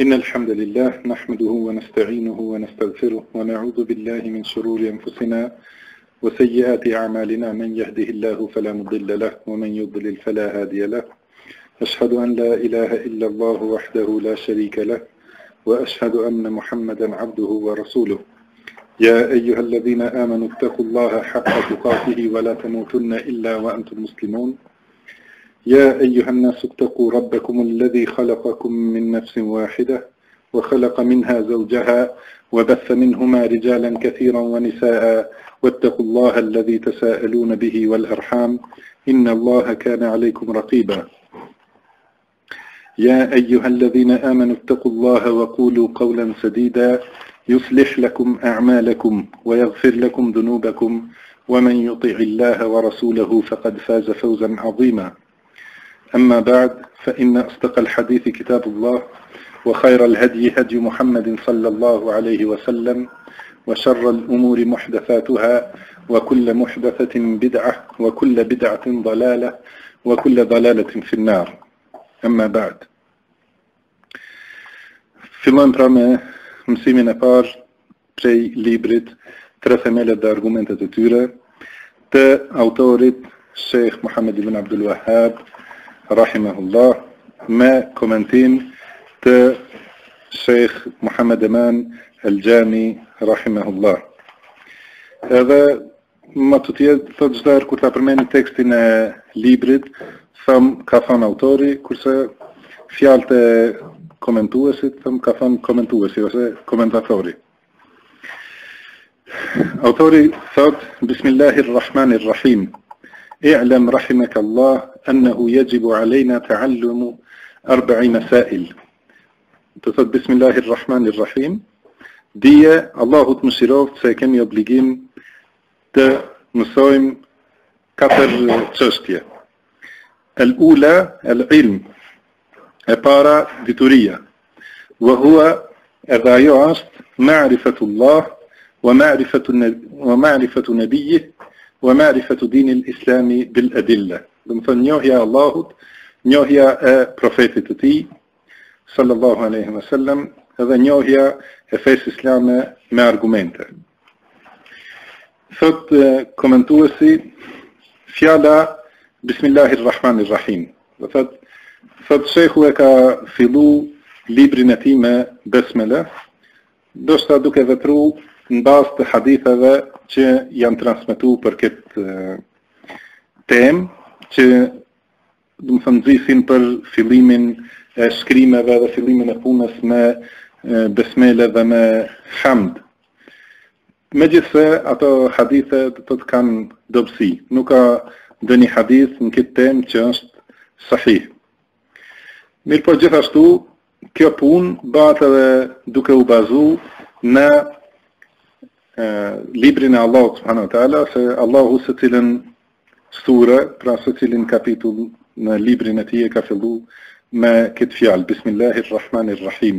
إن الحمد لله نحمده ونستعينه ونستغفره ونعوذ بالله من شرور أنفسنا وسيئات أعمالنا من يهده الله فلا مضل له ومن يضلل فلا هادي له أشهد أن لا إله إلا الله وحده لا شريك له وأشهد أن محمدا عبده ورسوله يا أيها الذين آمنوا اتقوا الله حق تقاته ولا تموتن إلا وأنتم مسلمون يا أيها الناس اتقوا ربكم الذي خلقكم من نفس واحدة وخلق منها زوجها وبث منهما رجالا كثيرا ونساء واتقوا الله الذي تساءلون به والأرحام إن الله كان عليكم رقيبا يا أيها الذين آمنوا اتقوا الله وقولوا قولا سديدا يصلح لكم أعمالكم ويغفر لكم ذنوبكم ومن يطع الله ورسوله فقد فاز فوزا عظيما أما بعد فإن أصدق الحديث كتاب الله وخير الهدي هدي محمد صلى الله عليه وسلم وشر الأمور محدثاتها وكل محدثة بدعة وكل بدعة ضلالة وكل ضلالة في النار أما بعد Fillojmë pra me mësimin e parë prej librit Tre themelet dhe argumentet e tyre të autorit Sheikh Muhammed ibn Abdul Wahhab rahimahullah me komentim të Sheikh Muhammed Eman al-Jami rahimahullah. Edhe më të tjetë të gjithar kur të përmeni tekstin e librit ka thënë autori, kurse fjalët e komentuesit ka thënë komentuesi ose komentatori. Autori thot Bismillahirrahmanirrahim اعلم رحمك الله أنه يجب علينا تعلم 4 مسائل. تثبت بسم الله الرحمن الرحيم دي الله تمشيروفت se kemi obligim të mësojmë 4 çështje. الأولى العلم e para dituria وهو edhe ajo është معرفة الله ومعرفة نبيه ومعرفة دين الإسلام بالأدلة. Do të thonë njohja e Allahut, njohja e profetit të tij sallallahu alaihi wasallam, edhe njohja e fesë islame me argumente. Thot komentuesi fjala Bismillahirrahmanirrahim. Do thot shehu e ka fillu librin e tij me besmele, ndoshta duke vepru në bazë të haditheve që janë transmetuar për këtë temë, që do të thonë nxisin për fillimin e shkrimeve dhe fillimin e punës me besmele dhe me hamd. Megjithse ato hadithe do të kanë dobësi, nuk ka ndonjë hadith në këtë temë që është sahih. Mirë po gjithashtu, kjo punë bëhet edhe duke u bazu në librin e Allahut subhanahu wa taala, se Allahu se cilën sure, pra se cilin kapitull në librin e tij e ka fillu me këtë fjalë Bismillahirrahmanirrahim.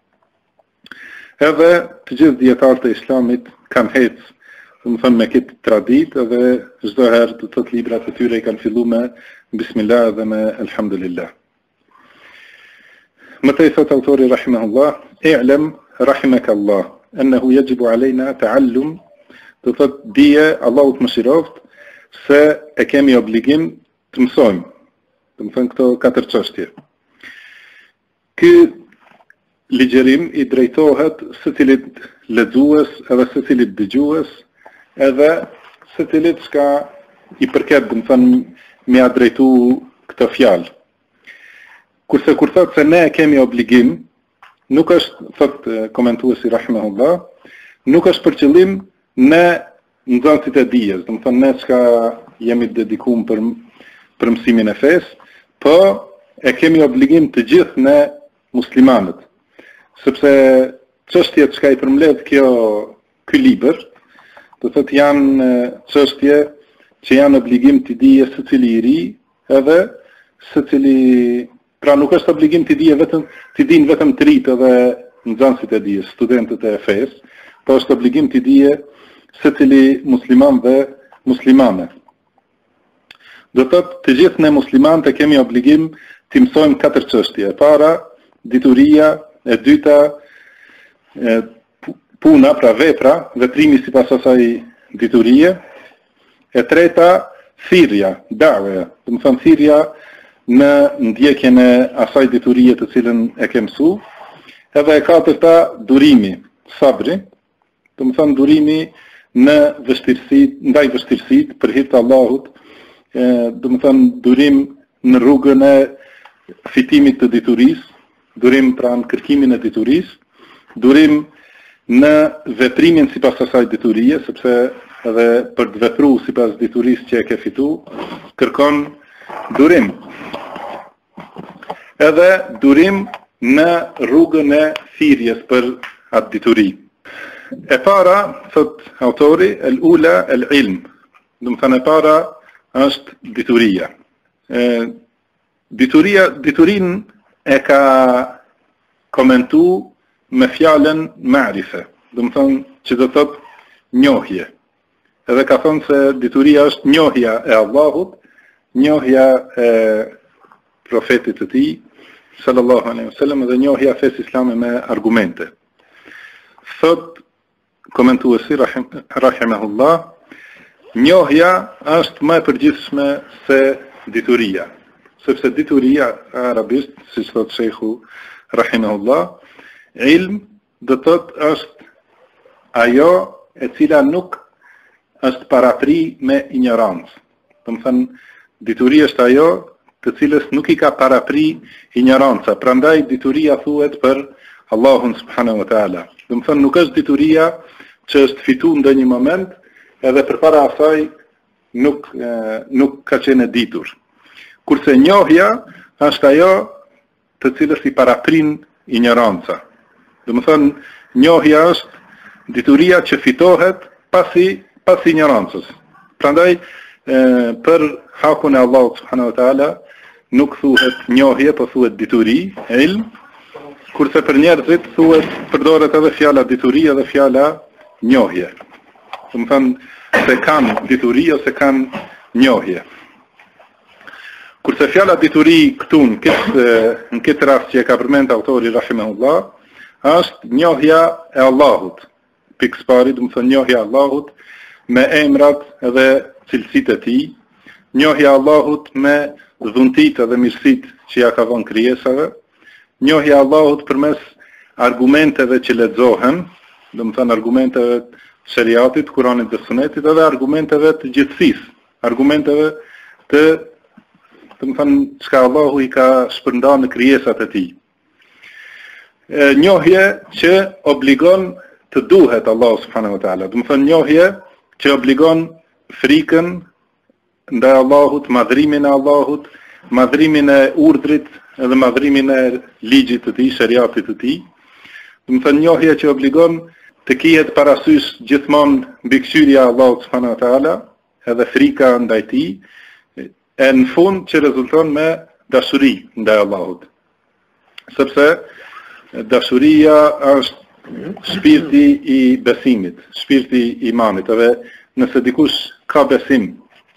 Edhe të gjithë dietarët e Islamit kanë ecë, do të thonë me këtë traditë, edhe çdo herë të thotë librat e tyre i kanë filluar me Bismillah dhe me Elhamdulillah. Mëtej thot autori rahimahullah, i'lam rahimakallah أنه يجب علينا تعلم do thot dije Allahu të mëshiroft se e kemi obligim të mësojmë. Do të thënë këto 4 çështje. Ky ligjerim i drejtohet secilit lexues edhe secilit dëgjues, edhe secilit që i përket, do të thënë, me ia drejtu këtë fjalë. Kurse kur thot se ne kemi obligim, nuk është, thot komentuesi rahimahullah, nuk është për qëllim në nxënësit e dijes, do të thonë ne që jemi dedikuar për mësimin e fesë, po e kemi obligim të gjithë ne muslimanët, sepse çështjet që i përmbledh ky libër, do thotë janë çështje që janë obligim të dije secili i ri, edhe secili. Pra nuk është obligim të dinë vetëm të rritë edhe nxënësit e dijes, studentët e fesë, po është obligim të dije secili musliman dhe muslimane. Do të gjithë ne muslimanët kemi obligim të mësojmë 4 çështje. E para, dituria e dyta puna, pra vepra, veprimi sipas asaj diturie, e treta thirrja, da'wa, do të thonë thirrja në ndjekjen e asaj diturie të cilën e ke mësu, edhe e katërta durimi, sabri, do të thonë durimi në vështirësitë, ndaj vështirësitë për hir të Allahut, do të thonë durim në rrugën e fitimit të diturisë, durim pra në kërkimin e diturisë, durim në veprimin sipas asaj diturie, sepse edhe për të vepruar sipas diturisë që e ke fitu, kërkon durim. Edhe durim në rrugën e thirrjes për atë dituri. E para, thot autori, el-ula, el-ilm. Do të thënë e para është dituria. Diturin e ka komentu me fjalën ma'rife. Do të thënë që do thot njohje. Edhe ka thënë se dituria është njohja e Allahut, njohja e profetit të tij, sallallahu alaihi wasallam, dhe njohja e fesë islame me argumente. Thot komentuesi rahimahullah, njohja është më e përgjithshme se dituria, sepse dituria arabisht, siç thot sheikhu rahimahullah, ilm do thot është ajo e cila nuk është parapri me ignorancë. Do të thënë dituria është ajo të cilës nuk i ka parapri ignoranca. Prandaj dituria thuhet për Allahun subhanahu wa taala. Do të thënë nuk është dituria që është fitu në një moment, edhe përpara asaj nuk ka qenë e ditur. Kurse njohja është ajo të cilës i paraprin ignoranca. Do të thënë njohja është dituria që fitohet pas ignorancës. Prandaj për hakun e Allahut subhanahu wa taala nuk thuhet njohje, po thuhet dituri, ilm, kurse për njerëzit thuhet përdoret edhe fjala dituri edhe fjala njohje. Do të thënë se kanë dituri ose kanë njohje. Kurse fjala dituri këtu në këtë rast që e ka përmend autori rahimahullah, është njohja e Allahut. Pikë pari, do të thënë njohja e Allahut me emrat edhe cilësitë e tij, njohja e Allahut me dhuntitë dhe mirësitë që ja ka vënë krijesave, njohja e Allahut përmes argumenteve që lexohen, do të thënë argumenteve të shariatit, Kuranit dhe Sunetit, edhe argumenteve të gjithësisë, argumenteve të më thënë çka Allahu i ka shpërndarë në krijesat e tij. Njohje që obligon të duhet Allahu subhanahu wa taala. Do të thënë njohje që obligon frikën ndaj Allahut, madhrimin e Allahut, madhrimin e urdhrit edhe madhrimin e ligjit të tij, shariatit të tij. Do të thënë njohje që obligon të kihet parasysh gjithmonë mbikëqyrja e Allahut subhanahu wa taala, edhe frika ndaj tij, e në fund që rezulton me dashuri ndaj Allahut. Sepse dashuria është shpirti i besimit, shpirti i imanit, edhe nëse dikush ka besim,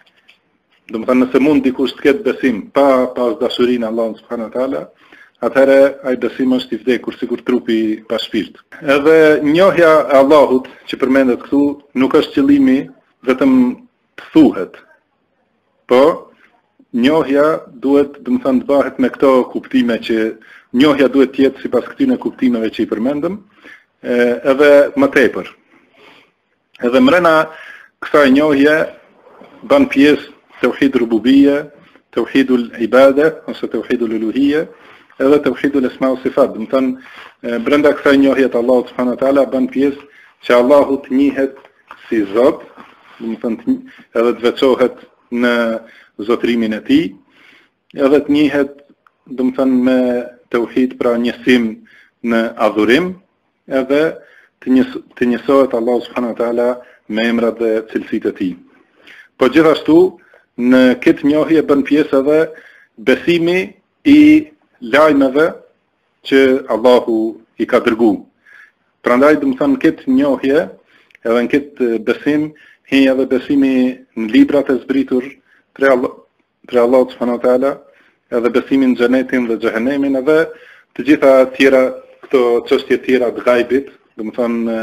do të thënë nëse mund dikush të ketë besim pas dashurinë e Allahut subhanahu wa taala, atëherë ai besim është i vdekur sikur trupi pa shpirt. Edhe njohja e Allahut që përmendet këtu nuk është qëllimi vetëm të thuhet, po njohja duhet, do të thënë, të bëhet me këto kuptime që njohja duhet të jetë sipas këtyre kuptimeve që i përmendëm, edhe më tepër. Edhe mrena kësaj njohje bën pjesë tauhid rububiyya, tauhidul ibada ose tauhidul uluhiyya, edhe tauhidul asma wa sifat. Do të thënë brenda kësaj njohje të Allahut subhanahu wa taala bën pjesë që Allahu të njihet si Zot, do të thënë edhe të veçohet në zotrimin e tij, edhe të njihet, do të thënë me tauhid, pra njësim në adhurim, edhe të njësohet Allahu subhanahu wa taala me emrat dhe cilësitë e tij. Po gjithashtu në këtë njohje bën pjesë edhe besimi i lajmeve që Allahu i ka dërguar. Prandaj do të thënë këtë njohje edhe në këtë besim hi edhe besimi në librat e zbritur për Allahu subhanahu wa taala, edhe besimin në xhenetin dhe xhehenemin, edhe të gjitha tjera këto çështje tjera të ghaibit, domethënë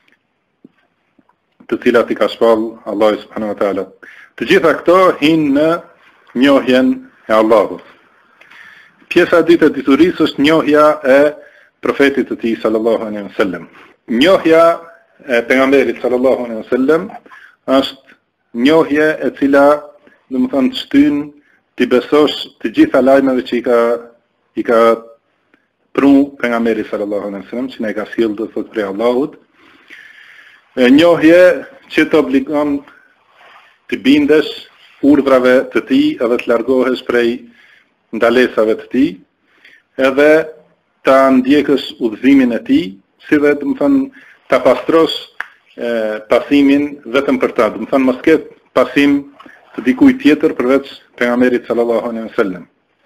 të cilat i ka shpall Allahu subhanahu wa taala. Të gjitha këto hinë në njohjen e Allahut. Pjesa e dytë e diturisë është njohja e profetit të tij sallallahu alaihi wasallam. Njohja e pejgamberit sallallahu alaihi wasallam është njohje e cila, domethënë, shtyn ti besosh të gjitha lajmeve që i ka pru pejgamberi sallallahu alaihi wasallam, që ne ka sjellë do thot prej Allahut. Njohje që të obligon të bindesh urdhrave të tij edhe të largohesh prej ndalesave të tij, edhe ta ndjekësh udhëzimin e tij, si dhe domethënë ta pastrosh pasimin vetëm për ta, domethënë mos ketë pasim të dikujt tjetër përveç pejgamberit sallallahu alaihi wasallam.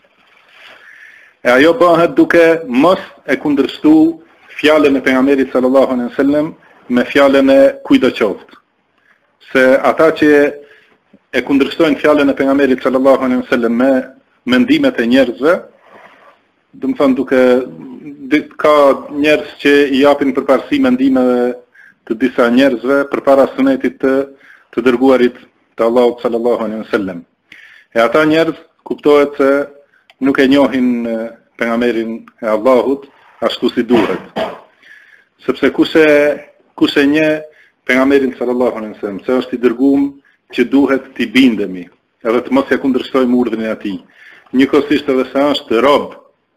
E ajo bëhet duke mos e kundërshtu fjalën e pejgamberit sallallahu alaihi wasallam me fjalën e kujdo qoftë. Se ata që e kundërshtojnë fjalën e pejgamberit sallallahu alaihi wasallam me mendimet e njerëzve, domethënë ka njerëz që i japin përparësi mendimeve të disa njerëzve përpara sunetit të dërguarit të Allahut sallallahu alaihi wasallam. E ata njerëz kuptohet se nuk e njohin pejgamberin e Allahut ashtu si duhet. Sepse kush e njeh pejgamberin sallallahu alaihi wasallam, se është i dërguar që duhet t'i bindemi, edhe të mos ja kundërshtojmë urdhrin e atij. Njëkohësisht edhe se është rob,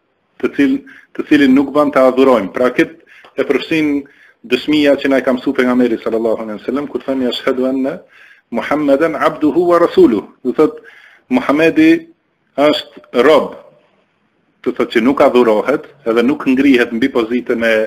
të cilin nuk bën të adhurojmë. Pra këtë e përfshin dëshmia që na i ka mësuar pejgamberi sallallahu alaihi wasallam kur thënë ashhadu anna Muhammeden abduhu wa rasuluhu. Do thotë Muhamedi është rob, do thotë që nuk adhurohet, edhe nuk ngrihet mbi pozitën e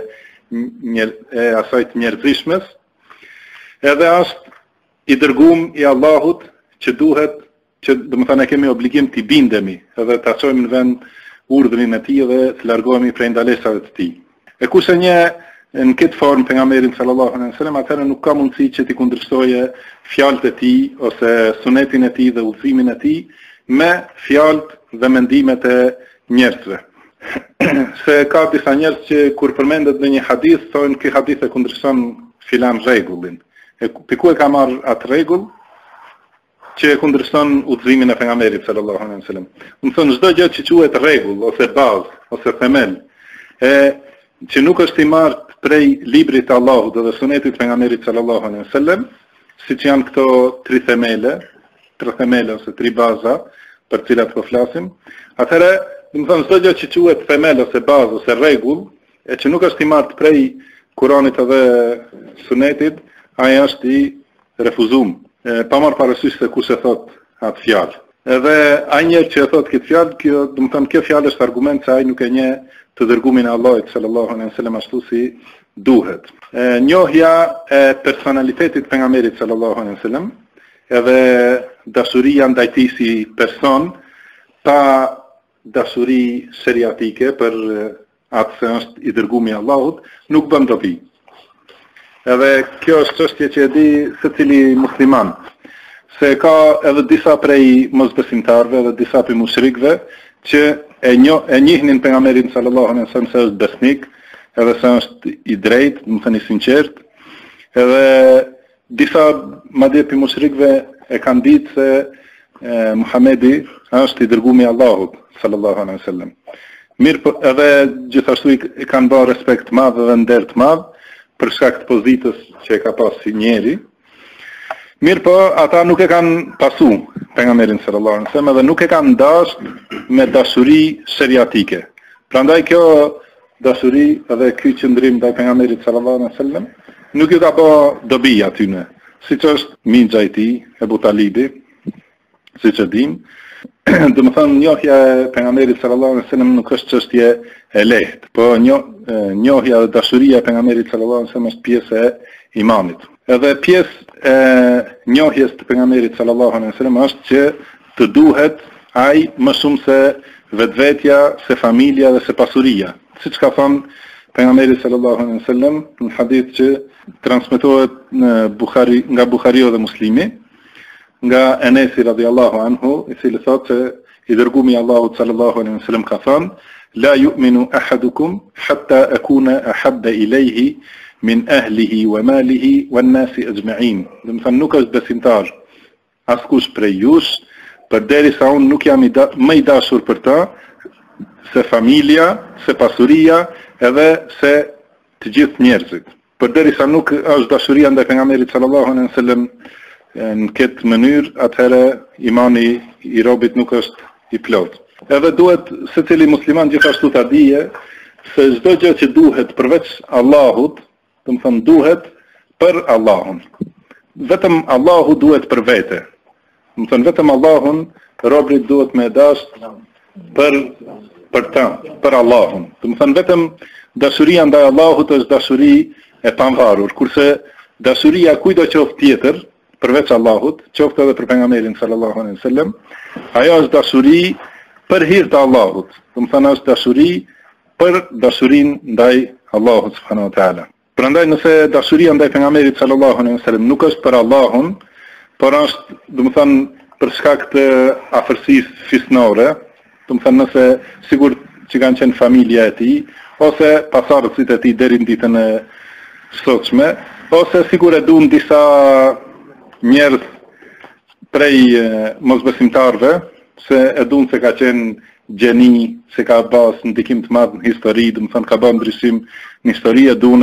asaj të njerëzishmes, edhe është i dërguar i Allahut që duhet që domethënë kemi obligim t'i bindemi, edhe ta çojmë në vend urdhrin e tij dhe të largohemi prej ndalesave të tij. E kush e njeh në këtë formë pejgamberin sallallahu alaihi wasallam, atëherë nuk ka mundësi që t'i kundërshtojë fjalët e tij ose sunetin e tij dhe udhëzimin e tij me fjalët dhe mendimet e njerëzve. Se ka disa njerëz që kur përmendet në një hadith thonë ky hadith e kundërshton filan rregullin. Për ku e ka marrë atë rregull që e kundërshton udhëzimin e pejgamberit sallallahu alaihi wasallam. Më thonë çdo gjë që quhet rregull ose bazë ose themel, që nuk është i marrë prej librit të Allahut dhe sunetit të pejgamberit sallallahu alaihi wasallam, siç janë këto tre themele ose tre baza për të cilat po flasim, atëherë, do të thonë çdo gjë që quhet themel ose bazë ose rregull, e që nuk është i marrë prej Kuranit edhe sunetit, ai është i refuzuar. Pa marrë parasysh se kush e thot atë fjalë. Edhe ai njerëz që e thot këtë fjalë, do të thonë kjo fjalë është argument se ai nuk e njeh të dërgumin e Allahut sallallahu alaihi wasallam ashtu si duhet. Njohja e personalitetit të pejgamberit sallallahu alaihi wasallam, edhe dashuria ndaj tij si person, pa dashuri seriatike për atë se është i dërguari i Allahut, nuk bën dobi. Edhe kjo është çështje që e di secili musliman, se ka edhe disa prej mosbesimtarëve edhe disa prej mushrikëve që e njihnin pejgamberin sallallahu alaihi wasallam se është besnik, edhe se është i drejtë, do të thënë i sinqert, edhe disa madje prej mushrikëve e kanë ditë se Muhamedi është i dërguari i Allahut sallallahu alaihi wasallam. Mirë, edhe gjithashtu i kanë bërë respekt të madh dhe nder të madh për shkak të pozitës që e ka pas si njeri. Mirë po, ata nuk e kanë pasu pejgamberin sallallahu alaihi wasallam dhe nuk e kanë dashur me dashuri seriatike. Prandaj kjo dashuri edhe ky qëndrim ndaj pejgamberit sallallahu alaihi wasallam nuk ju ka bë dobi atyne. Siç është mixha i tij, Ebu Talibi, siç e dim, do të thonë njohja e pejgamberit sallallahu alaihi wasallam nuk është çështje e lehtë, po njohja dhe dashuria e pejgamberit sallallahu alaihi wasallam është pjesë e imanit. Edhe pjesë e njohjes të pejgamberit sallallahu alaihi wasallam është që të duhet ai më shumë se vetvetja, se familja dhe se pasuria. Siç ka thënë pejgamberi sallallahu alaihi wasallam në hadith që transmetohet nga Buhariu dhe Muslimi, nga Enesi radhiyallahu anhu, i cili thotë se i dërguari i Allahut sallallahu alaihi wasallam ka thënë: la yu'minu ahadukum hatta akuna ahabba ilayhi min ahlihi wa malihi wan nasi ajma'in. Do të thënë nuk është besimtar askush prej jush, përderisa unë nuk jam më i dashur për ta se familja, se pasuria, edhe se të gjithë njerëzit. Përderisa nuk është dashuria ndaj pejgamberit sallallahu alaihi wasallam në këtë mënyrë, atëherë imani i robit nuk është i plot. Edhe duhet secili musliman gjithashtu ta dije se çdo gjë që duhet përveç Allahut, do të thënë duhet për Allahun. Vetëm Allahu duhet për vete. Do të thënë vetëm Allahun robrit duhet me dash për ta, për Allahun. Do të thënë vetëm dashuria ndaj Allahut është dashuri e pavarur, kurse dashuria kujdo qoftë tjetër përveç Allahut, qoftë edhe për pejgamberin sallallahu alaihi wasallam, ajo është dashuri për hir të Allahut. Do të thënë është dashuri për dashurinë ndaj Allahut subhanahu wa taala. Prandaj nëse dashuria ndaj pejgamberit sallallahu alaihi wasallam nuk është për Allahun, por është, do të thënë, për shkak të afërsisë fisnore, do të thënë nëse sigur që kanë qenë familja e tij, ose pasardhësit e tij deri në ditën e sotshme, ose sigur e duan disa njerëz prej mosbesimtarëve, se e duan se ka qenë gjeni, se ka pas ndikim të madh në histori, do të thënë ka bërë ndryshim në histori, e duan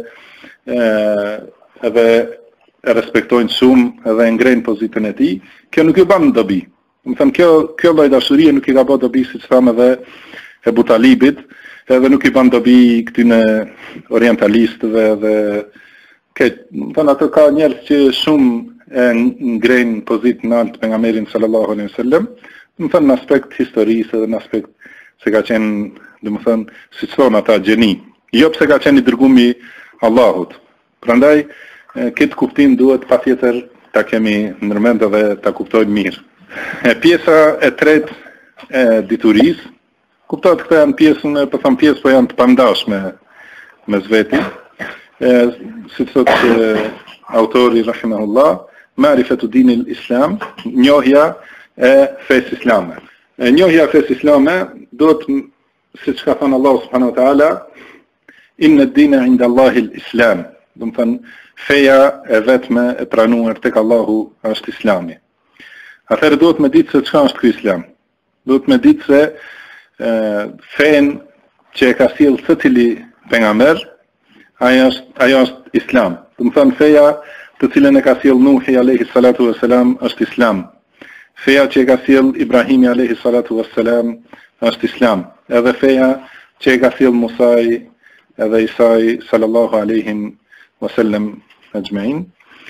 edhe e respektojnë shumë edhe e ngrejnë pozitën e tij. Kjo nuk i bën dobi. Do të thënë kjo lloj dashurie nuk i ka bërë dobi, siç thamë edhe Ebu Talibit, edhe nuk i bën dobi këtyne orientalistëve dhe thënë ato ka njerëz që shumë e ngrejnë pozitën e lartë pejgamberin sallallahu alaihi wasallam, do të thënë në aspekt historisë edhe në aspekt se ka qenë, do të thënë, siç thonë ata gjeni, jo pse ka qenë i dërgumi Allahut. Prandaj këtë kuptim duhet patjetër ta kemi ndërmend dhe ta kuptojmë mirë. Pjesa e tretë e diturisë, kuptohet këta janë pjesën, po them pjesë, po janë të pandashme me zveti. Si thot autori rahimahullah, ma'rifatu dinil islam, njohja e fesë islame. Njohja e fesë islame do të, siç ka thënë Allahu subhanahu wa taala, inna ad-dina 'inda Allahi al-islam. Do të thënë feja e vetme e pranuar tek Allahu është Islami. Atëherë duhet me ditë se çka është ky Islam. Duhet me ditë se fen që e ka sjellë secili pejgamber, ajo është Islam. Do të thënë feja të cilën e ka sjellë Nuhi alayhi salatu wassalam është Islam. Feja që e ka sjellë Ibrahimi alayhi salatu wassalam është Islam. Edhe feja që e ka sjellë Musa edhe Isa sallallahu alaihi wasallam ajma'in.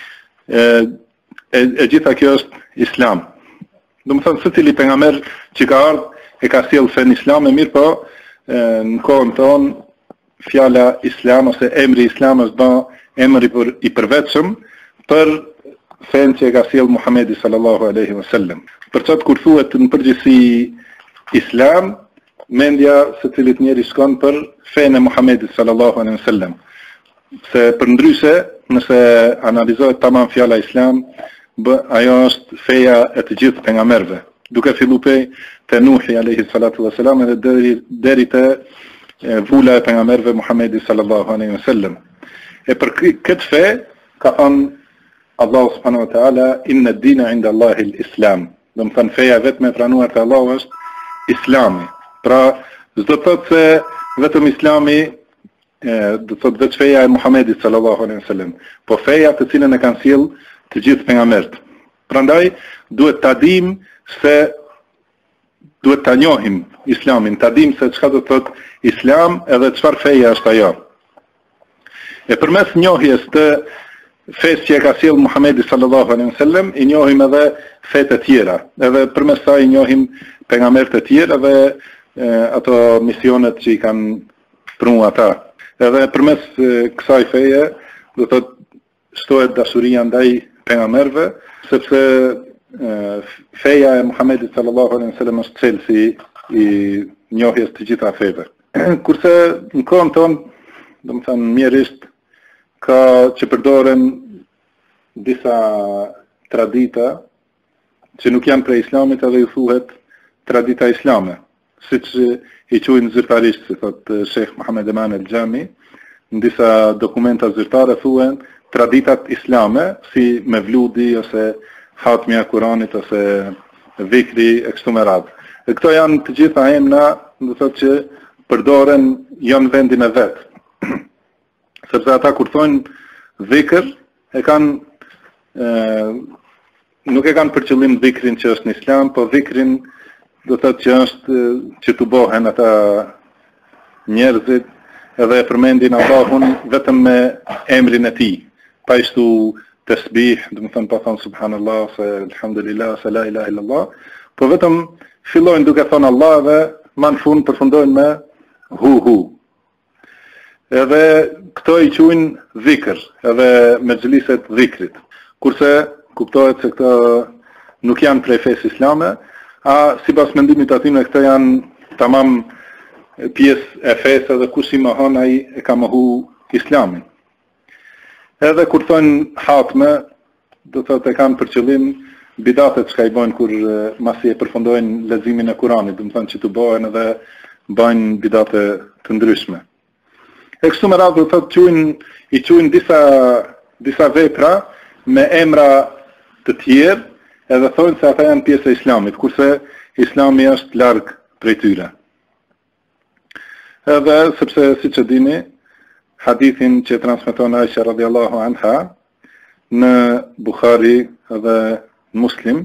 E gjitha kjo është Islam. Do të thënë secili pejgamber që ka ardhur e ka sjellë fen Islam, e mirë po në kohën tonë fjala Islam ose emri Islam është bë emri i përvetshëm për fen që e ka sjellë Muhamedi sallallahu alaihi wasallam. Përçat kur thuhet në përgjithësi Islam, mendja secilit njeri shkon për fen e Muhamedit sallallahu alaihi wasallam. Se përndryshe, nëse analizohet tamam fjala Islam, ajo është feja e të gjithë pejgamberëve, duke filluar te Nuhi alayhi salatu wassalam edhe deri te vula e pejgamberëve Muhamedi sallallahu alaihi wasallam. E për këtë fe ka thënë Allahu subhanahu wa taala, inna ad-dina 'inda Allahi al-islam. Do të thënë feja vetëm e pranuar te Allahu është Islami. Pra, s'do të thotë se vetëm Islami, do të thotë vetë feja e Muhamedit sallallahu alaihi wasallam, po feja të cilën e kanë sjellë të gjithë pejgamberët. Prandaj duhet ta dim se duhet ta njohim Islamin, ta dim se çka do të thotë Islam edhe çfarë feja është ajo. E përmes njohjes të fesë që e ka sjellë Muhamedi sallallahu alaihi wasallam, i njohim edhe fetë të tjera, edhe përmes saj i njohim pejgamberët e tjerë edhe ato misionet që i kanë pranuar ata. Edhe përmes kësaj feje do të thotë shtohet dashuria ndaj pejgamberëve, sepse feja e Muhamedit sallallahu alaihi wasallam është thelsi i njohjes të gjitha feve. Kurse në kohën tonë, do të thënë mjerisht, ka që përdoren disa tradita që nuk janë prej Islamit edhe ju thuhet tradita islame. siç i quajnë zyrtarisht, si thot Sheikh Muhammed Eman El-Xhami, në disa dokumenta zyrtare thuhen traditat islame, si mevludi ose hatmja e Kuranit ose dhikri e kështu me radhë. E këto janë të gjitha emra, do thotë që përdoren janë vendin e vet. Sepse ata kur thonë dhikr, e kanë nuk e kanë për qëllim dhikrin që është në Islam, po dhikrin do thotë që është që të bohen ata njerëzit edhe e përmendin Allahun vetëm me emrin e tij. Pa ishtu tasbih, do të thonë pa thonë subhanallah, se alhamdulillah, se la ilaha illallah, po vetëm fillojnë duke thonë Allah dhe më në fund përfundojnë me hu. Edhe këto i quajnë dhikr, edhe mexhliset dhikrit. Kurse kuptohet se këto nuk janë prej fesë islame, sipas mendimit të atyre këto janë tamam pjesë e fesë dhe kush i mohon ai e ka mohu Islamin. Edhe kur thonë hatme, do thotë e kanë për qëllim bidatet që ka i bojnë kur masi e përfundojnë leximin e Kuranit, do të thonë që të bëhen edhe bëjnë bidate të ndryshme. E kështu me radhë do thotë i quajnë disa vepra me emra të tjerë, edhe thonë se ata janë pjesë e Islamit, kurse Islami është larg prej tyre. Edhe sepse siç e dini, hadithin që transmeton Aisha radhiyallahu anha në Bukhari dhe Muslim,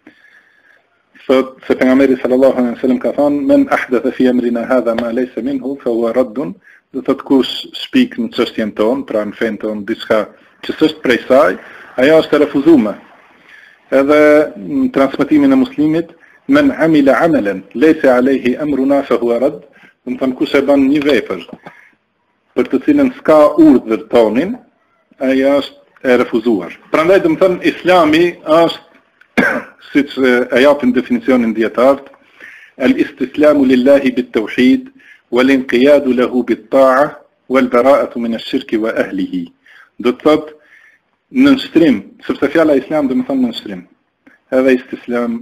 thot se pejgamberi sallallahu alaihi wasallam ka thënë men ahdatha fi amrina hadha ma laysa minhu fa huwa radd, do thot kush shpik në çështjen tonë, pra në fen tonë diçka që s'është prej saj, ajo është e refuzuar. Edhe në transmetimin e Muslimit, men amila amalan laysa alayhi amruna fa huwa radd, do thon kush e bën një vepër për të cilën s'ka urdhër tonin, ajo është e refuzuar. Prandaj do të thon Islami është siç e japin definicionin dietar, al-istislamu lillahi bit-tauhid wal-inqiyadu lahu bit-ta'a wal-bara'atu min ash-shirki wa ahlihi. Do të thot nënshtrim, sepse fjala Islam do të thon nënshtrim. Edhe istislam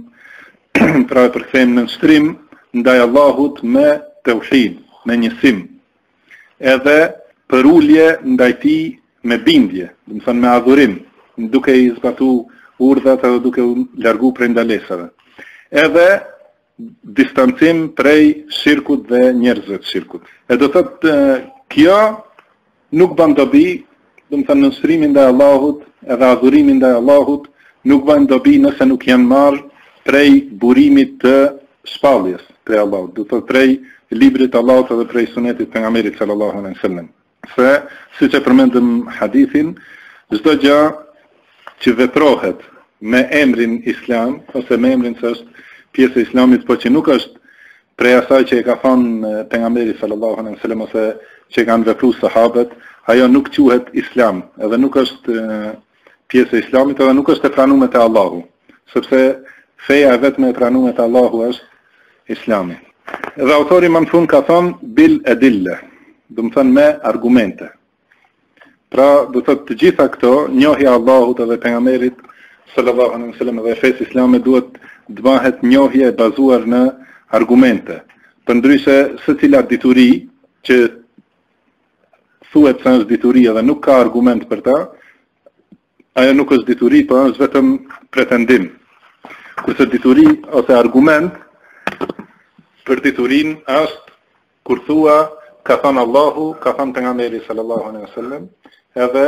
pra e përkthejmë nënshtrim ndaj Allahut me tauhid, me njësim. Edhe për ulje ndaj tij me bindje, do të thënë me adhurim, duke i zbatu urdhat edhe duke u largu prej ndalesave. Edhe distancim prej shirkut dhe njerëzve të shirkut. E do thotë kjo nuk bën dobi, do të thënë nënshtrimi ndaj Allahut edhe adhurimi ndaj Allahut nuk bën dobi nëse nuk janë marrë prej burimit të shpalljes prej Allahut, do të thotë prej librit Allahut edhe prej sunetit pejgamberit sallallahu alaihi wasallam. Se siç e përmendëm hadithin, çdo gjë që veprohet me emrin Islam ose me emrin se është pjesë e Islamit, por që nuk është prej asaj që e ka thënë pejgamberi sallallahu alaihi wasallam ose që kanë vepruar sahabët, ajo nuk quhet Islam, edhe nuk është pjesë e Islamit, edhe nuk është e pranuar te Allahu, sepse feja e vetme e pranuar te Allahu është Islami. Edhe autori më në fund ka thonë bil edille, do të thënë me argumente. Pra, do të thotë të gjitha këto, njohja Allahut edhe pejgamberit sallallahu alaihi wasallam dhe fesë islame duhet të bëhet njohje e bazuar në argumente. Përndryshe secila dituri që thuhet se është dituri edhe nuk ka argument për ta, ajo nuk është dituri, por është vetëm pretendim. Kurse dituri ose argument për diturin është kur thua ka thënë Allahu, ka thënë pejgamberi sallallahu alaihi wasallam, edhe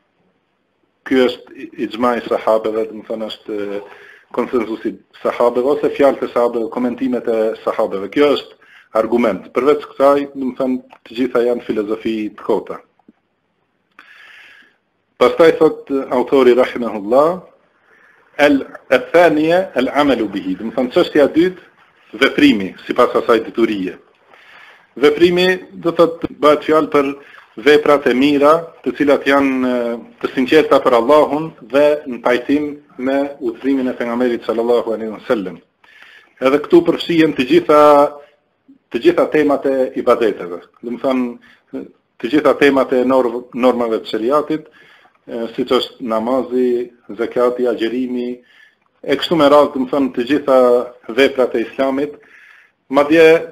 ky është ixhma i sahabeve, do të thonë është konsensusi sahabeve ose fjalët e sahabeve, komentimet e sahabeve. Kjo është argument. Përveç kësaj, do të thonë të gjitha janë filozofi të kota. Pastaj thot autori rahimahullah, al-thaniya al-amalu bihi, do të thonë çështja e dytë, veprimi, sipas asaj diturie. Veprimi do të bëhet fjalë për veprat e mira, të cilat janë të sinqerta për Allahun dhe në pajtim me udhëzimin e pejgamberit sallallahu alaihi wasallam. Edhe këtu përfshihen të gjitha temat e ibadeteve. Do të thonë të gjitha temat e normave të shariatit, siç është namazi, zakati, agjerimi, e kështu me radhë, do të thonë të gjitha veprat e Islamit, madje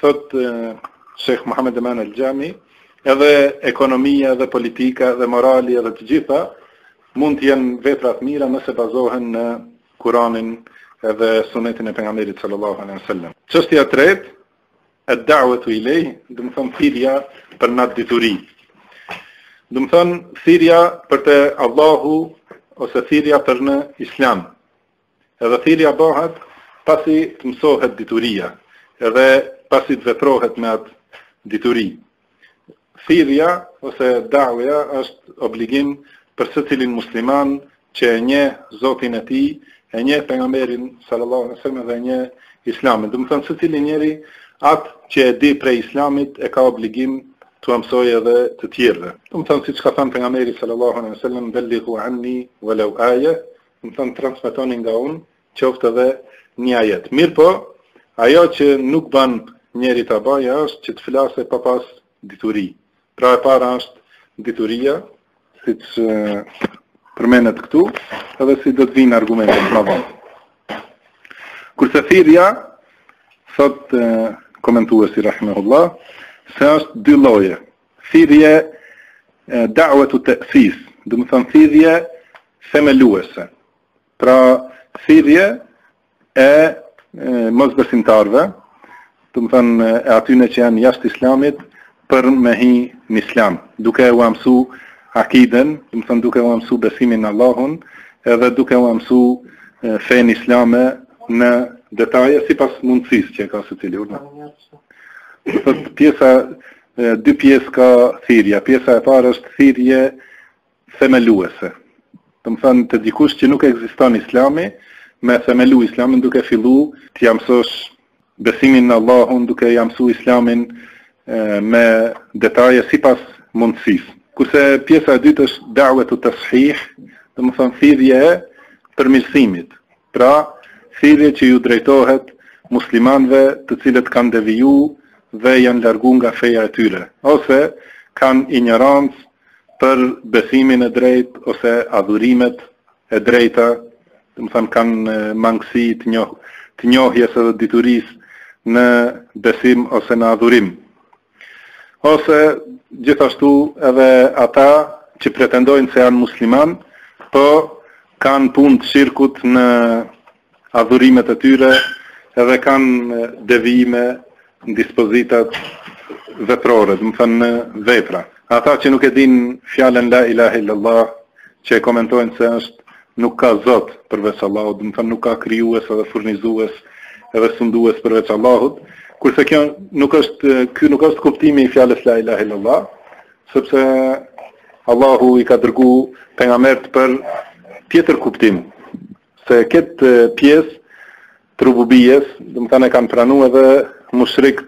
thot Sheikh Muhammad Aman al-Jami, edhe ekonomia, edhe politika, edhe morali, edhe të gjitha, mund të jenë vetra të mira nëse bazohen në Kuranin edhe sunetin e pejgamberit sallallahu alaihi wasallam. Çështja e tretë, ad-da'watu ilayh, do të thonë thirrja për natë dituri. Do të thonë thirrja për te Allahu ose thirrja për në Islam. Edhe thirrja bëhet pasi të mësohet dituria, edhe pasi të veprohet me atë dituri. Thirrja ose da'wja është obligim për secilin musliman që e njeh Zotin e tij, e njeh pejgamberin sallallahu alaihi wasallam dhe e njeh Islamin. Do të thonë secili njeri atë që e di prej Islamit e ka obligim të mësojë edhe të tjerëve. Do të thonë siç ka thënë pejgamberi sallallahu alaihi wasallam, "Ballighu anni walau aya", do të thonë transmetoni nga unë qoftë edhe një ajet. Mirë po, ajo që nuk bën njeri ta bëjë është që të flasë pa pas dituri. Pra e para është dituria, siç përmendet këtu, edhe si do të vinë argumentet më vonë. Kurse thirrja, thot komentuesi rahimahullah, se është dy lloje. Thirrje da'watu ta'sis, do të thonë thirrje themeluese. Pra thirrje e mosbesimtarve, do të thonë e atyre që janë jashtë Islamit për me hi në Islam, duke u mësu akiden, do të thonë duke u mësu besimin në Allahun, edhe duke u mësu fenë islame në detaje sipas mundësisë që ka secili. Dy pjesë ka thirrja. Pjesa e parë është thirrje themeluese. Do të thonë të dikush që nuk ekziston Islami, me themelu Islamin duke fillu të ja mësosh besimin në Allahun, duke ja mësu Islamin me detaje sipas mundësisë. Kurse pjesa e dytë është da'watu tashih, do të thonë thirrje e përmirësimit. Pra, thirrje që ju drejtohet muslimanëve të cilët kanë deviju dhe janë largu nga feja e tyre, ose kanë ignorancë për besimin e drejtë ose adhurimet e drejta, do të thonë kanë mangësi të njohjes edhe diturisë në besim ose në adhurim. Ose gjithashtu edhe ata që pretendojnë se janë musliman, po kanë punë të shirkut në adhurimet e tyre edhe kanë devijime në dispozitat veprore, do të thënë në vepra. Ata që nuk e din fjalën la ilaha illallah, që e komentojnë se është nuk ka Zot përveç Allahut, do të thënë nuk ka krijues edhe furnizues edhe sundues përveç Allahut, kurse ky nuk është kuptimi i fjalës la ilaha illallah, sepse Allahu i ka dërguar pejgambert për tjetër kuptim, se këtë pjesë të rububijes, do të thënë kanë pranuar edhe mushrikët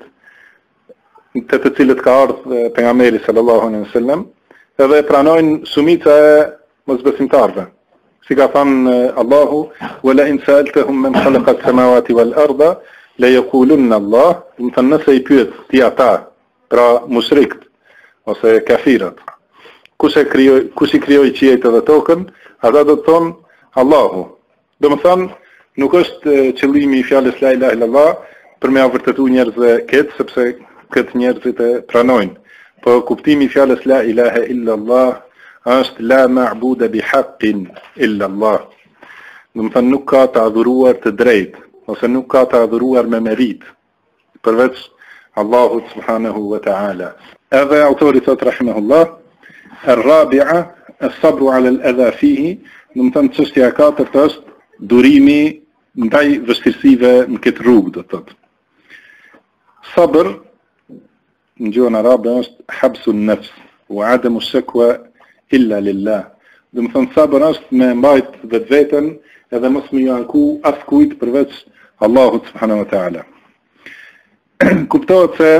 të cilët ka ardhur pejgamberi sallallahu alaihi wasallam, edhe pranojnë shumica e mosbesimtarëve. Si ka thënë Allahu, "Wala in sa'altahum man khalaqa as-samawati wal-ardha la yaqulunna Allah", do të thënë nëse i pyet ti ata, pra mushrikët ose kafirat, kush i krijoi qiejt edhe tokën, ata do të thonë Allahu. Do të thonë nuk është qëllimi i fjalës la ilaha illallah për me vërtetuar njerëzve këtë, sepse këtë njerëzit e pranojnë. Po kuptimi i fjalës la ilaha illallah është la ma'buda bi haqqin illa Allah. Do të thonë nuk ka të adhuruar të drejtë, ose nuk ka të adhuruar me merit, përveç Allahut subhanahu wa ta'ala. Edhe autori thot rahimahullah, ar-rabi'a as-sabru 'ala al-adha fihi, do të thonë çështja e katërt është durimi ndaj vështirësive në këtë rrugë, do të thotë. Sabr në gjuhën arabe është habsu nafs wa adamu shakwa illa lillah. Do të thonë sabër është me mbajt vetveten edhe mos më anku askujt përveç Allahut subhanahu wa taala. Kuptohet se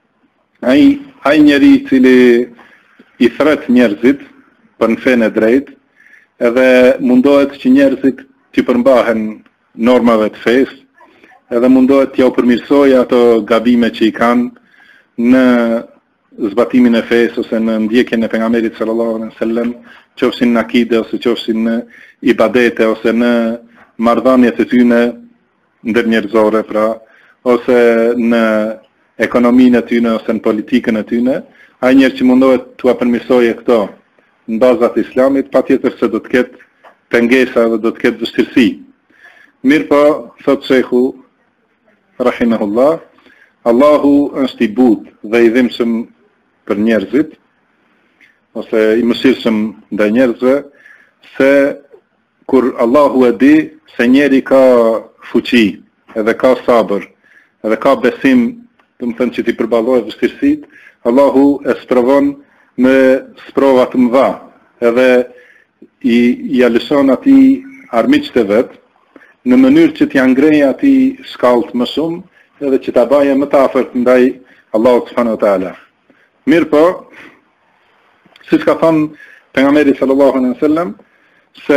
ai njeri i cili i thret njerëzit për në fenë e drejtë, edhe mundohet që njerëzit të përmbahen normave të fesë, edhe mundohet t'ja u përmirësojë ato gabime që i kanë në zbatimin e fesë ose në ndjekjen e pejgamberit sallallahu alaihi wasallam, qofshin në akide ose qofshin në ibadete ose në marrëdhëniet e tyre ndërnjerëzore, pra, ose në ekonominë e tyne ose në politikën e tyne, ai njerë që mundohet t'ua përmirësojë këto në bazat e Islamit, patjetër se do të ketë pengesa dhe do të ketë vështirësi. Mirë po, thot Sheikhu rahimahullah, Allahu është i butë dhe i dhimbshëm për njerëzit, ose i mëshirshëm ndaj njerëzve, se kur Allahu e di se njeri ka fuqi, edhe ka sabër, edhe ka besim, do të thënë që t'i përballohet vështirësitë, Allahu e sprovon me sprova të mëdha, edhe i lëshon atij armiqtë e vet në mënyrë që t'ia ngrejë atij shkallët më shumë, edhe që ta baje më të afërt ndaj Allahut subhanahu wa taala. Mirë po, siç ka thënë pejgamberi sallallahu alaihi wasallam, se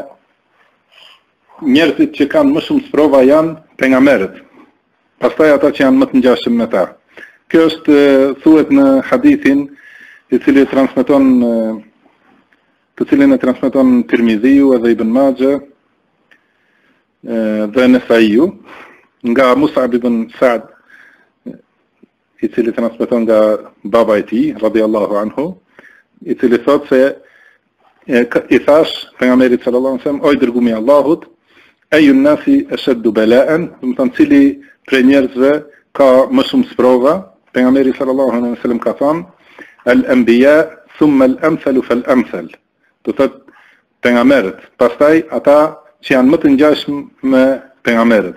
njerëzit që kanë më shumë sprova janë pejgamberët. Pastaj ata që janë më të ngjashëm me ta. Kjo është thuhet në hadithin i cili të cilin e transmeton Tirmidhiu edhe Ibn Majah dhe Nesaiu nga Mus'ab ibn Sa'd, i cili transmeton nga baba i tij radhiyallahu anhu, i cili thot se i thash pejgamberit sallallahu alaihi wasallam, o i dërguari i Allahut, ayu nasi ashaddu bala'an, do të thonë cili prej njerëzve ka më shumë sprova. Pejgamberi sallallahu alaihi wasallam ka thënë al-anbiya thumma al-amthal fal-amthal. Do thotë pejgamberët, pastaj ata që janë më të ngjashëm me pejgamberët.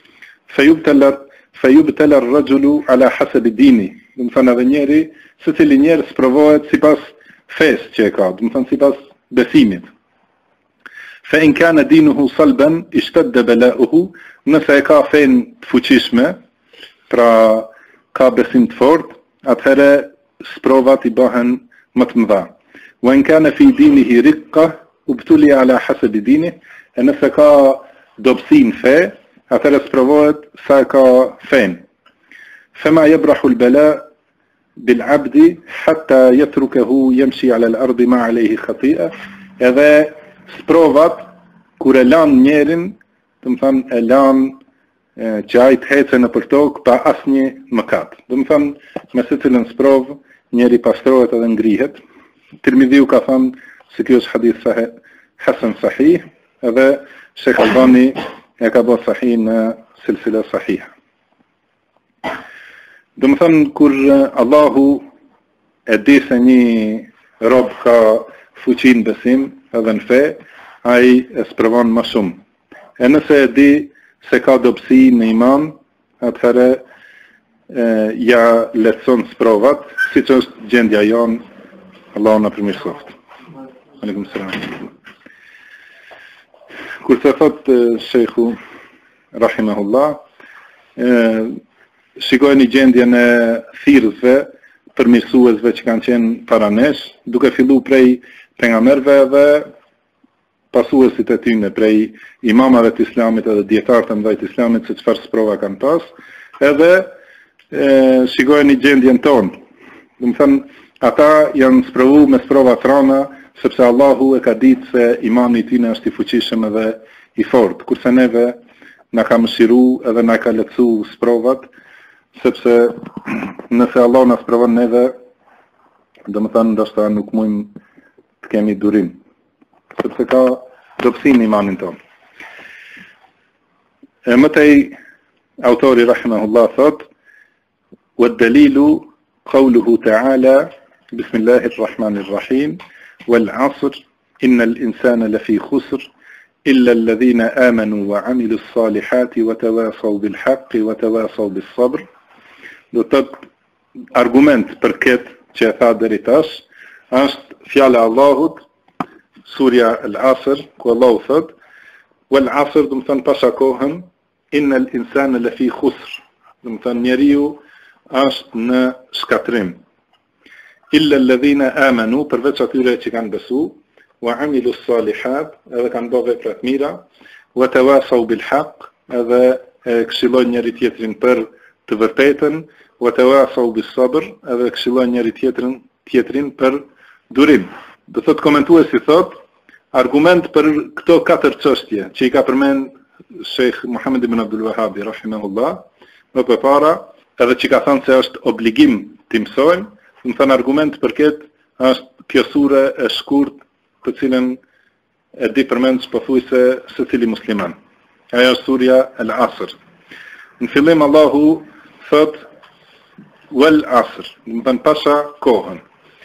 Fayubtala ar-rajulu ala hasabi dini. Do të thonë edhe njeri, secili njeri sprovohet sipas fesë që e ka, do të thonë sipas besimit. Fa in kana dinuhu salban ishtadda bala'uhu, nëse e ka fen të fuqishme, pra ka besim të fortë, atëherë sprovat i bëhen më të mëdha. Wa in kana fi dinihi riqqa ubtuli ala hasabi dinihi, e nëse ka dobësi në fe, atëherë sprovohet sa ka fen. Fama yabrahu al-bala bil-abdi hatta yatrukahu yamshi ala al-ardi ma alayhi khati'a. Edhe sprovat kur e lan njerin, do të thënë e lan që ai të hecë në për tokë pa asnjë mëkat. Do të thënë me secilën sprov njeri pastrohet edhe ngrihet. Tirmidhiu ka thënë se ky është hadith hasan sahih, edhe Sheikh Albani e ka bërë sahih në silsila sahih. Do të thënë kur Allahu e di se një rob ka fuqinë besim edhe në fe, ai e sprovon më shumë. E nëse e di se ka dobësi në iman, atëherë ja lehtëson sprovat, siç është gjendja jonë, Allahu na përmirësoft. Aleikum selam. Kur të thot Sheikhu rahimahullah, shikojeni gjendjen e thirrësve, përmirësuesve që kanë qenë para nesh, duke fillu prej pejgamberëve dhe pasuesit e tyre, prej imamave të Islamit edhe dietarëve të mëdhtë të Islamit, se çfarë sprova kanë pas, edhe shikojeni gjendjen tonë. Do të thënë, ata janë sprovu me sprova të rënda, sepse Allahu e ka ditë se imani i tyre është i fuqishëm edhe i fortë, kurse neve na ka mëshiruar edhe na ka lehtësuar sprovat, sepse nëse Allah na sprovon neve, do të thënë ndoshta nuk mundim të kemi durim, sepse ka dobësi në imanin tonë. Mëtej autori rahimahullah thot, والدليل قوله تعالى بسم الله الرحمن الرحيم والعصر إن الإنسان لفي خسر إلا الذين آمنوا وعملوا الصالحات وتواصوا بالحق وتواصوا بالصبر. Do të argument për këtë që e tha deri tash, është fjala e Allahut, surja Al-Asr, ku Allahu thot, wal-asr, do të thënë pasha kohën, innal insana lafi khusr, do të thënë njeriu është në shkatrim. Illa alladhina amanu, përveç atyre që kanë besu, wa amilu salihat, edhe kanë bërë vepra të mira, wa tawasaw bil haqq, edhe këshillojnë njëri tjetrin për të vërtetën, wa tawasaw bis sabr, edhe këshillojnë njëri tjetrin për durim. Do thot komentuesi thot, argument për këto katër çështje që i ka përmend Sheikh Muhammad ibn Abdul Wahhab rahimahullah, më përpara edhe që ka thënë se është obligim të mësojmë, më thënë argument për këtë është kjo sure e shkurt të cilën e di përmend pothuajse secili musliman. Ajo është surja Al-Asr. Në fillim Allahu thot wal asr, më thënë pasha kohën.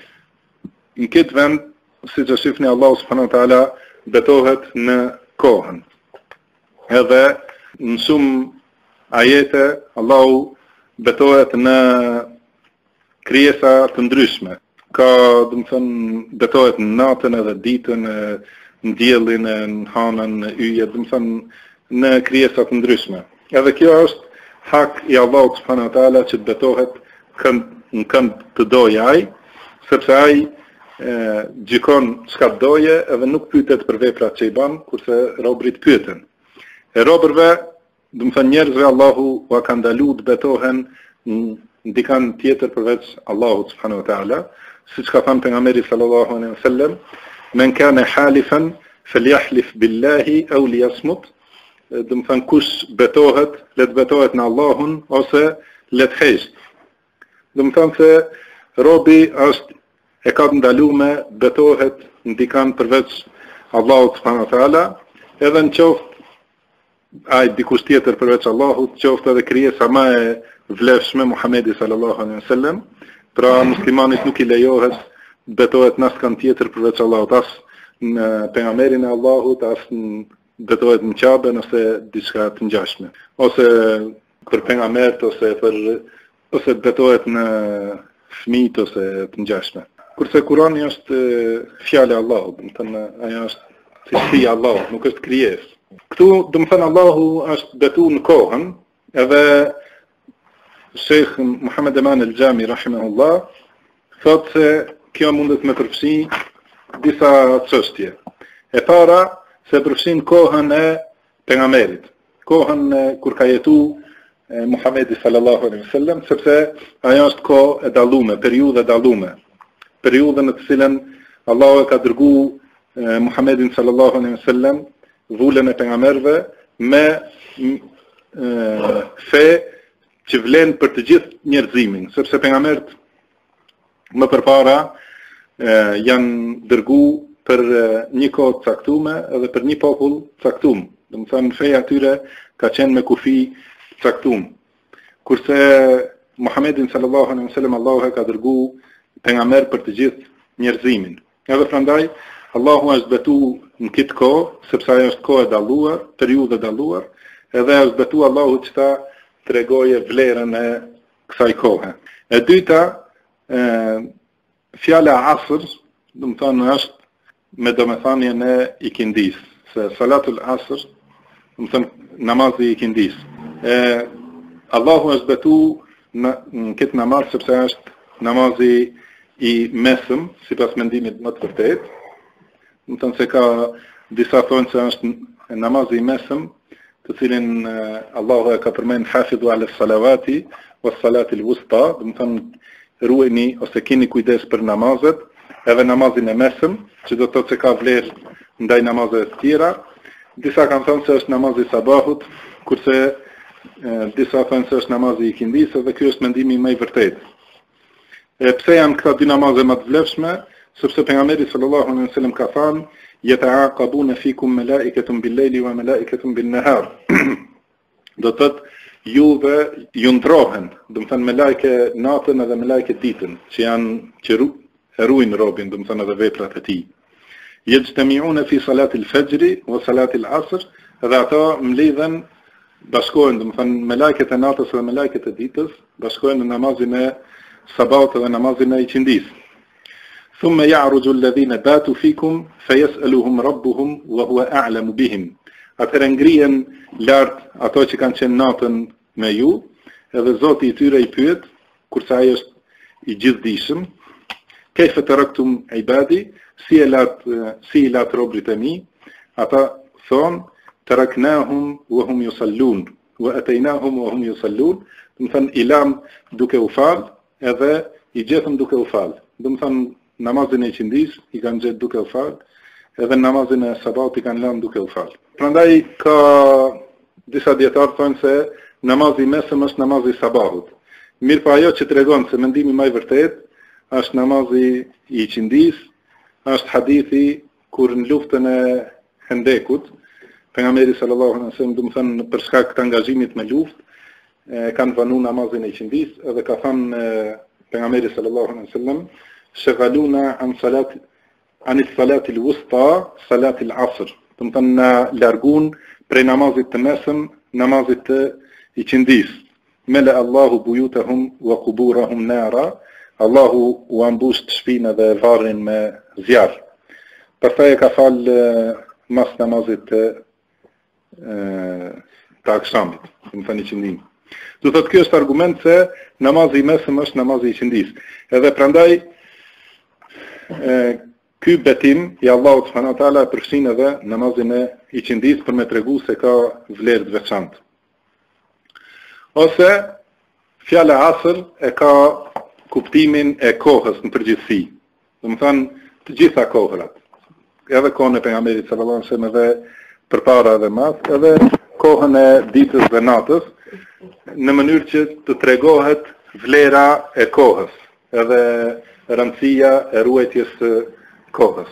Në këtë vend, siç e shihni, Allahu subhanahu wa taala betohet në kohën. Edhe në shumë ajete Allahu betohet në krijesa të ndryshme. Ka, do të thënë, betohet në natën edhe ditën, në diellin, në hanën, në yjet, do të thënë, në krijesa të ndryshme. Edhe kjo është hak i Allahut subhanahu wa taala që të betohet në kënd të doje ai, sepse ai gjikon çka doje edhe nuk pyetet për veprat që i bën, kurse robrit pyeten. E robërve, do të thënë njerëzve, Allahu u ka ndaluar të betohen në dikant tjetër përveç Allahut subhanahu wa taala, siç ka thënë pejgamberi sallallahu alaihi wasallam, men kana halifan falyahlif billahi aw liyasmut. Do të thënë kush betohet, le të betohet në Allahun ose le të heqë. Do të thënë se robi është e ka ndaluar betohet në dikant përveç Allahut subhanahu wa taala, edhe në qoftë ai dikush tjetër përveç Allahut, qoftë edhe krijesa më e vlefshme, Muhamedi sallallahu alaihi wasallam, pra muslimanit nuk i lejohet betohet në asnjë tjetër përveç Allahut, as në pejgamberin e Allahut, as betohet në Kabe ose diçka të ngjashme, ose për pejgambert ose betohet në fëmijët ose të ngjashme. Kurse Kurani është fjala e Allahut, do të thënë ajo është si e Allahut, nuk është krijesë. Këtu do të thënë Allahu është betuar në kohën, edhe Sheikh Muhammad Eman El-Jami rahimahullah thotë se kjo mundet me përfshi disa çështje. E para, se përfshin kohën e pejgamberit, kohën kur ka jetuar Muhamedi sallallahu alaihi wasallam, sepse ajo është kohë e dalluar, periudhë e dalluar. Periudha në të cilën Allahu e ka dërguar Muhamedin sallallahu alaihi wasallam, vullën e pejgamberëve me fe që vlen për të gjithë njerëzimin, sepse pejgamberët më përpara janë dërguar për një kohë të caktuar edhe për një popull të caktuar. Do të thënë feja atyre ka qenë me kufi të caktuar. Kurse Muhamedin sallallahu alaihi wasallam Allahu e ka dërguar pejgamber për të gjithë njerëzimin. Edhe prandaj Allahu është betuar në këtë kohë, sepse ajo është kohë e dalluar, periudhë e dalluar, edhe është betuar Allahu që ta tregojë vlerën e kësaj kohe. E dyta, fjala asr, do të thënë është me domethënien e ikindis, se salatul asr, do të thënë namazi i ikindis. Allahu është betuar në këtë namaz sepse është namazi i mesëm, sipas mendimit më të vërtetë. Do të thënë se ka disa thonë se është namazi i mesëm, të cilin Allahu e ka përmend hafidhu ala salawati was salati al-wusta, do të thënë ruajini ose keni kujdes për namazet, edhe namazin e mesëm, që do të thotë se ka vlerë ndaj namazeve të tjera. Disa kanë thënë se është namazi i sabahut, kurse disa thonë se është namazi i ikindis, dhe ky është mendimi më i vërtetë. Pse janë këta dy namaze më të vlefshme? Sepse pejgamberi sallallahu alaihi wasallam ka thënë yata'aqabuna fikum malaikatun bil-layli wa malaikatun bin-nahar. Do të thotë juve ju ndrohen, do të thënë me lajke natën edhe me lajke ditën, që janë që ruajnë robin, do të thënë edhe veprat e tij. Yajtami'una fi salati al-fajr wa salati al-'asr, dhe ato mlidhen, bashkohen, do të thënë me lajket e natës dhe me lajket e ditës, bashkohen në namazin e sabahut dhe namazin e ikindis. Thumma ya'ruju alladhina batu fikum fayas'aluhum rabbuhum wa huwa a'lamu bihim. Atëherë ngrihen lart ato që kanë qenë natën me ju, edhe Zoti i tyre i pyet, kurse ai është i gjithdijshëm, kayfa taraktum ibadi, si i lat robrit e mi? Ata thonë, taraknahum wa hum yusallun, wa ataynahum wa hum yusallun, do të thënë i lam duke u fal, edhe i gjetëm duke u fal. Do të thënë namazin e ikindis i kanë gjetë duke u fal, edhe namazin e sabahut i kanë lënë duke u fal. Prandaj ka disa dietarë thonë se namazi i mesëm është namazi i sabahut. Mirë pa ajo që tregon se mendimi më i vërtet është namazi i qindis, është hadithi kur në luftën e Hendekut, pejgamberi sallallahu alaihi wasallam, do të thënë për shkak të angazhimit me luftë, kanë vënë namazin e qindis, edhe ka thënë pejgamberi sallallahu alaihi wasallam, shaghaluna an salati al-wusta, salati al-asr. Do të thënë na largun prej namazit të mesëm, namazit të i qindis. Mele Allahu bujutahum wa quburahum nara, Allahu u ambusht shpinë dhe varrin me zjarr. Pastaj e ka falë mas namazit të akshamit, më thani qindin. Do thotë kjo është argument se namazi i mesëm është namazi i qindis. Edhe prandaj ky betim i Allahut subhanahu wa taala përfshin edhe namazin e i qindis për me tregu se ka vlerë të veçantë. Ose fjala asr e ka kuptimin e kohës në përgjithësi. Do të thënë të gjitha kohërat. Edhe kohën e pejgamberit sallallahu alaihi wasallam edhe përpara dhe mas, edhe kohën e ditës dhe natës, në mënyrë që të tregohet vlera e kohës, edhe rëndësia e ruajtjes së kohës.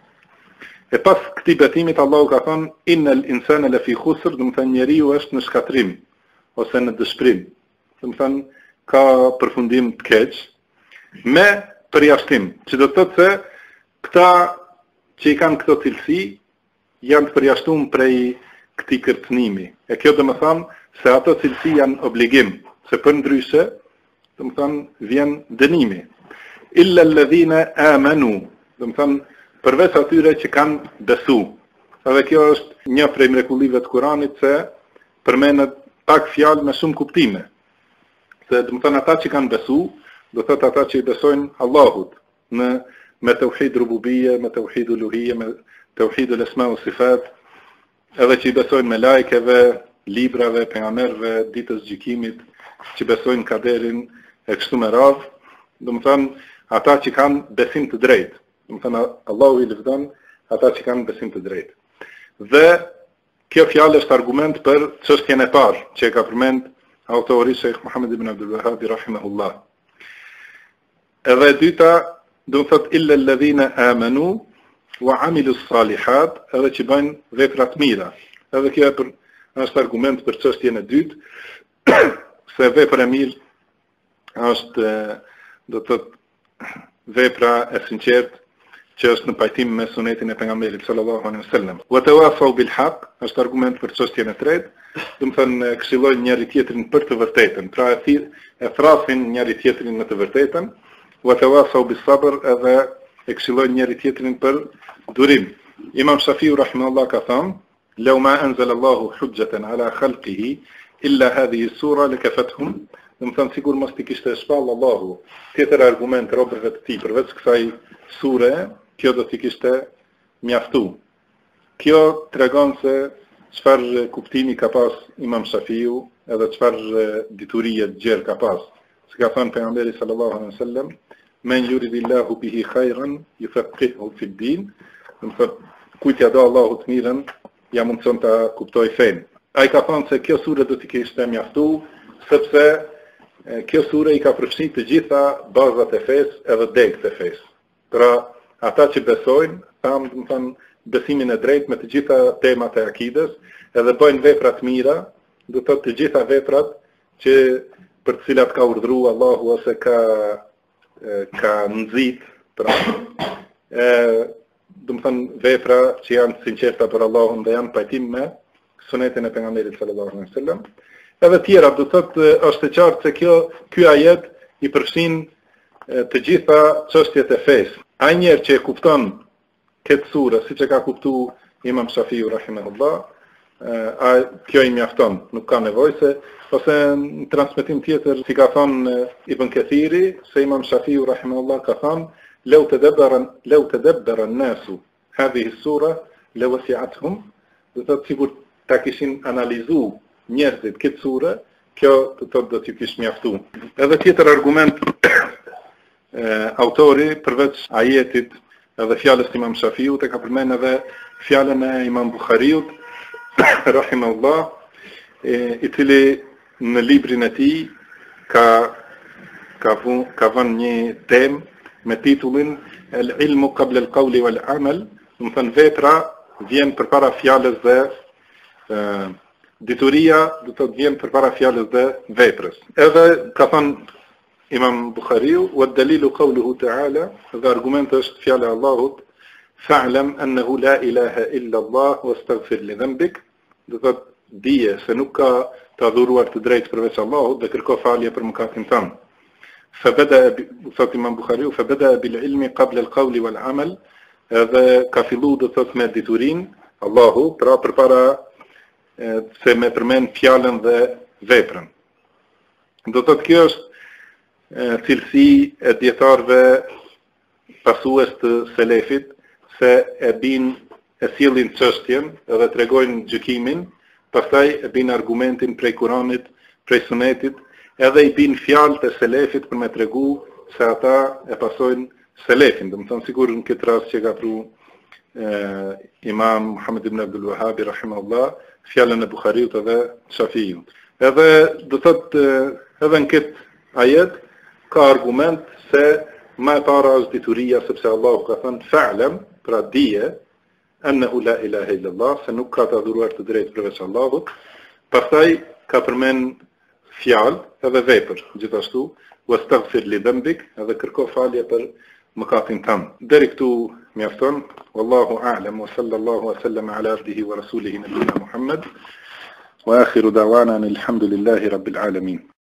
E pas këtij betimit Allahu ka thënë innal insana lafi khusr, do të thënë njeriu është në shkatrim ose në dëshpërim. Do të thënë ka përfundim të keq me përjashtim, që do të thotë se këta që i kanë këto cilësi janë të përjashtuar prej këtij kërcënimi. E kjo do të thonë se ato cilësi janë obligim, se për ndryshe, do të thonë vjen dënimi. Illa alladhina amanu, do të thonë përveç atyre që kanë besu. Edhe kjo është një prej mrekullive të Kuranit se përmendet pak fjalë me shumë kuptime. Se do të thonë ata që kanë besu, do thotë ata që i besojnë Allahut me tauhid rububie, me tauhid uluhie, me tauhid al-asma wa sifat, edhe që i besojnë me lajkeve, librave, pejgamberëve, ditës gjykimit, që besojnë kaderin e kështu me radhë, do të thonë ata që kanë besim të drejtë. Do të thonë Allahu i lëvdon ata që kanë besim të drejtë. Dhe kjo fjalë është argument për çështjen e parë që e ka përmend autori Sheikh Muhammad ibn Abdul Wahhab rahimahullah. Edhe e dyta, do të thotë illa alladhina amanu wa amilu s-salihat, edhe që bëjnë vepra të mira. Edhe kjo është argument për çështjen e dytë, se vepra e mirë është, do të thotë, vepra e sinqertë që është në pajtim me sunetin e pejgamberit sallallahu alaihi wasallam. Wa tawasaw bil haqq është argument për çështjen e tretë, do të thënë këshillojnë njëri tjetrin për të vërtetën, pra e thrasin njëri tjetrin në të vërtetën. Wa tawasaw bis sabr, edhe e këshillojnë njëri tjetrin për durim. Imam Shafiu rahimahullah ka thënë: "Law ma anzala Allahu hujjatan ala khalqihi illa hadhihi sura lakafathum." Do të thënë sigur mos ti kishte shpall Allahu tjetër argument robërve të tij përveç kësaj sure, kjo do t'i kishte mjaftu. Kjo tregon se çfarë kuptimi ka pas Imam Shafiu, edhe çfarë diturie të gjerë ka pas. Si ka thënë pejgamberi sallallahu alaihi wasallam, "Men yuridillahu bihi khairan yufaqihuhu fid din." Do të thotë kujt ja do Allahu të mirën, ja mundson ta kuptoj fen. Ai ka thënë se kjo sure do t'i kishte mjaftu, sepse kjo sure i ka përfshirë të gjitha bazat e fesë edhe degët e fesë. Pra, ata që besojnë, thamë, do të thonë, besimin e drejtë me të gjitha temat e akides, edhe bëjnë vepra të mira, do të thotë të gjitha veprat që për të cilat ka urdhëruar Allahu ose ka nxit, pra, do të thonë vepra që janë sinqerta për Allahun dhe janë pajtim me sunetin e pejgamberit sallallahu alaihi wasallam. Edhe tjera, do të thotë është e qartë se ky ajet i përfshin të gjitha çështjet e fesë. Ai njerë që e kupton këtë sure, siç e ka kuptuar Imam Shafiu rahimahullah, kjo i mjafton, nuk ka nevojë se ose në transmetim tjetër si ka thënë Ibn Kathiri, se Imam Shafiu rahimahullah ka thënë law tadabbara an-nasu hadhihi sura lawasi'atuhum, do të thotë sigur ta kishin analizuar njerëzit këtë sure, kjo do t'ju kishte mjaftuar. Edhe tjetër argument autori përveç ajetit edhe fjalës të Imam Shafiut e ka përmend edhe fjalën e Imam Buhariut rahimahullah, i cili në librin e tij ka ka vënë një temë me titullin El ilmu qabla al qawli wal amal, do të thënë vetra vjen përpara fjalës dhe dituria do të vjen përpara fjalës dhe veprës. Edhe ka thënë Imam Bukhariu, wa dalilu qawluhu ta'ala, dhe argumenti është fjala e Allahut, fa'lam annahu la ilaha illa Allah wastaghfir li dhanbik, do të thotë dije se nuk ka të adhuruar të drejtë përveç Allahut dhe kërko falje për mëkatin tënd. Thot Imam Bukhariu, fabada bil ilmi qabla al qawli wal amal, edhe ka fillu do thot me diturin Allahu, pra përpara se me përmend fjalën dhe veprën. Do thot kjo është cilësi e dietarëve pasues të selefit, se e sjellin çështjen edhe tregojnë gjykimin, pastaj e bin argumentin prej Kuranit, prej Sunetit, edhe i bin fjalë të selefit për me tregu se ata e pasojnë selefin. Do të thonë sigur në këtë rast që ka pru Imam Muhammad ibn Abdul Wahhab rahimahullah, fjalën e Bukhariut edhe Shafiut. Edhe do thotë edhe në këtë ajet ka argument se më e para është dituria, sepse Allahu ka thënë fa'lam, pra dije, annahu la ilaha illa Allah, se nuk ka të adhuruar të drejtë përveç Allahut. Pastaj ka përmend fjalë edhe vepër, gjithashtu, wastaghfir li dhanbik, edhe kërko falje për mëkatin tënd. Deri këtu mjafton. Wallahu a'lam wa sallallahu wa sallama ala abdihi wa rasulihi nabiyina Muhammad wa akhiru da'wana alhamdulillahi rabbil alamin.